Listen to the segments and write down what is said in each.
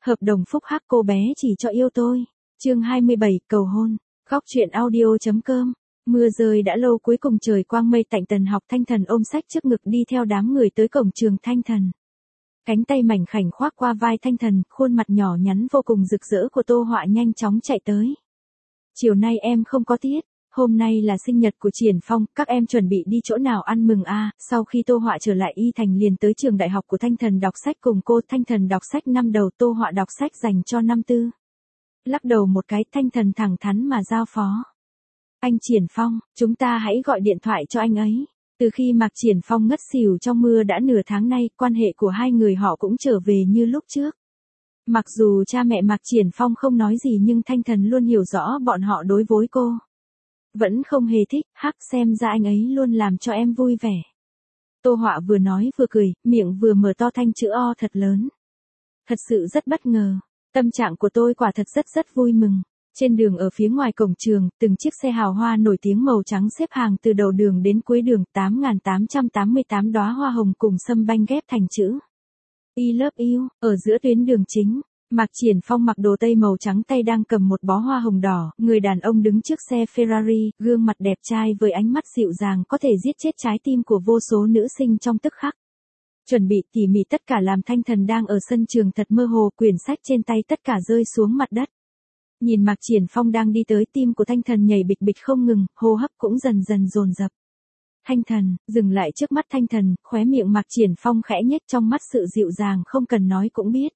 Hợp đồng phúc hắc cô bé chỉ cho yêu tôi. Chương 27, cầu hôn. Góc truyện audio.com. Mưa rơi đã lâu, cuối cùng trời quang mây tạnh, Tần Học Thanh Thần ôm sách trước ngực đi theo đám người tới cổng trường Thanh Thần. Cánh tay mảnh khảnh khoác qua vai Thanh Thần, khuôn mặt nhỏ nhắn vô cùng rực rỡ của Tô Họa nhanh chóng chạy tới. Chiều nay em không có tiết, hôm nay là sinh nhật của Triển Phong, các em chuẩn bị đi chỗ nào ăn mừng a? Sau khi Tô Họa trở lại Y Thành liền tới trường đại học của Thanh Thần đọc sách cùng cô. Thanh Thần đọc sách năm đầu, Tô Họa đọc sách dành cho năm tư. Lắc đầu một cái, Thanh Thần thẳng thắn mà giao phó. Anh Triển Phong, chúng ta hãy gọi điện thoại cho anh ấy. Từ khi Mạc Triển Phong ngất xỉu trong mưa đã nửa tháng nay, quan hệ của hai người họ cũng trở về như lúc trước. Mặc dù cha mẹ Mạc Triển Phong không nói gì nhưng Thanh Thần luôn hiểu rõ bọn họ đối với cô. Vẫn không hề thích, xem ra anh ấy luôn làm cho em vui vẻ. Tô Họa vừa nói vừa cười, miệng vừa mở to thành chữ O thật lớn. Thật sự rất bất ngờ, tâm trạng của tôi quả thật rất vui mừng. Trên đường ở phía ngoài cổng trường, từng chiếc xe hào hoa nổi tiếng màu trắng xếp hàng từ đầu đường đến cuối đường, 8.888 đóa hoa hồng cùng sâm banh ghép thành chữ I love you, ở giữa tuyến đường chính. Mạc Triển Phong mặc đồ tây màu trắng, tay đang cầm một bó hoa hồng đỏ, người đàn ông đứng trước xe Ferrari, gương mặt đẹp trai với ánh mắt dịu dàng có thể giết chết trái tim của vô số nữ sinh trong tức khắc. Chuẩn bị tỉ mỉ tất cả làm Thanh Thần đang ở sân trường thật mơ hồ, quyển sách trên tay tất cả rơi xuống mặt đất. Nhìn Mạc Triển Phong đang đi tới, tim của Thanh Thần nhảy bịch bịch không ngừng, hô hấp cũng dần dồn dập. Thanh Thần, dừng lại trước mắt Thanh Thần, khóe miệng Mạc Triển Phong khẽ nhếch, trong mắt sự dịu dàng không cần nói cũng biết.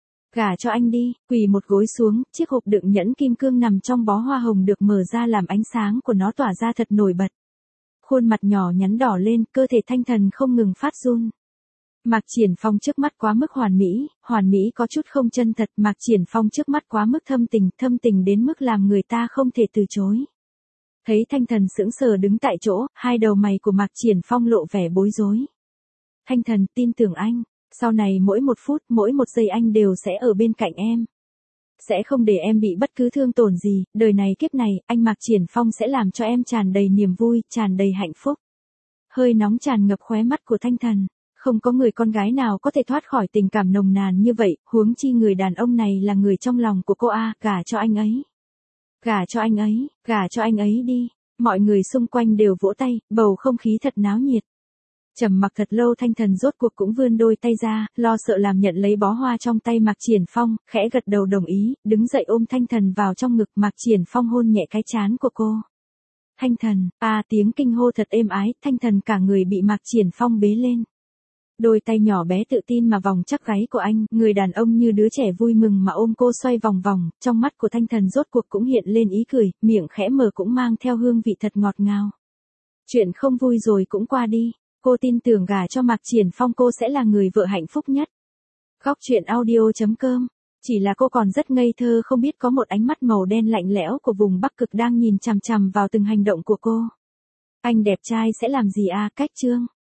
Gả cho anh đi, quỳ một gối xuống, chiếc hộp đựng nhẫn kim cương nằm trong bó hoa hồng được mở ra làm ánh sáng của nó tỏa ra thật nổi bật. Khuôn mặt nhỏ nhắn đỏ lên, cơ thể Thanh Thần không ngừng phát run. Mạc Triển Phong trước mắt quá mức hoàn mỹ có chút không chân thật. Mạc Triển Phong trước mắt quá mức thâm tình đến mức làm người ta không thể từ chối. Thấy Thanh Thần sững sờ đứng tại chỗ, hai đầu mày của Mạc Triển Phong lộ vẻ bối rối. Thanh Thần, tin tưởng anh, sau này mỗi một phút, mỗi một giây anh đều sẽ ở bên cạnh em. Sẽ không để em bị bất cứ thương tổn gì, đời này kiếp này, anh Mạc Triển Phong sẽ làm cho em tràn đầy niềm vui, tràn đầy hạnh phúc. Hơi nóng tràn ngập khóe mắt của Thanh Thần. Không có người con gái nào có thể thoát khỏi tình cảm nồng nàn như vậy, huống chi người đàn ông này là người trong lòng của cô a. Gả cho anh ấy. Gả cho anh ấy, gả cho anh ấy đi. Mọi người xung quanh đều vỗ tay, bầu không khí thật náo nhiệt. Trầm mặc thật lâu, Thanh Thần rốt cuộc cũng vươn đôi tay ra, lo sợ làm nhận lấy bó hoa trong tay Mạc Triển Phong, khẽ gật đầu đồng ý, đứng dậy ôm Thanh Thần vào trong ngực. Mạc Triển Phong hôn nhẹ cái trán của cô. Thanh Thần, tiếng kinh hô thật êm ái, Thanh Thần cả người bị Mạc Triển Phong bế lên. Đôi tay nhỏ bé tự tin mà vòng chắc gáy của anh, người đàn ông như đứa trẻ vui mừng mà ôm cô xoay vòng vòng, trong mắt của Thanh Thần rốt cuộc cũng hiện lên ý cười, miệng khẽ mở cũng mang theo hương vị thật ngọt ngào. Chuyện không vui rồi cũng qua đi, cô tin tưởng gả cho Mạc Triển Phong cô sẽ là người vợ hạnh phúc nhất. Góc truyện audio.com. Chỉ là cô còn rất ngây thơ không biết có một ánh mắt màu đen lạnh lẽo của vùng Bắc Cực đang nhìn chằm chằm vào từng hành động của cô. Anh đẹp trai sẽ làm gì cách chương.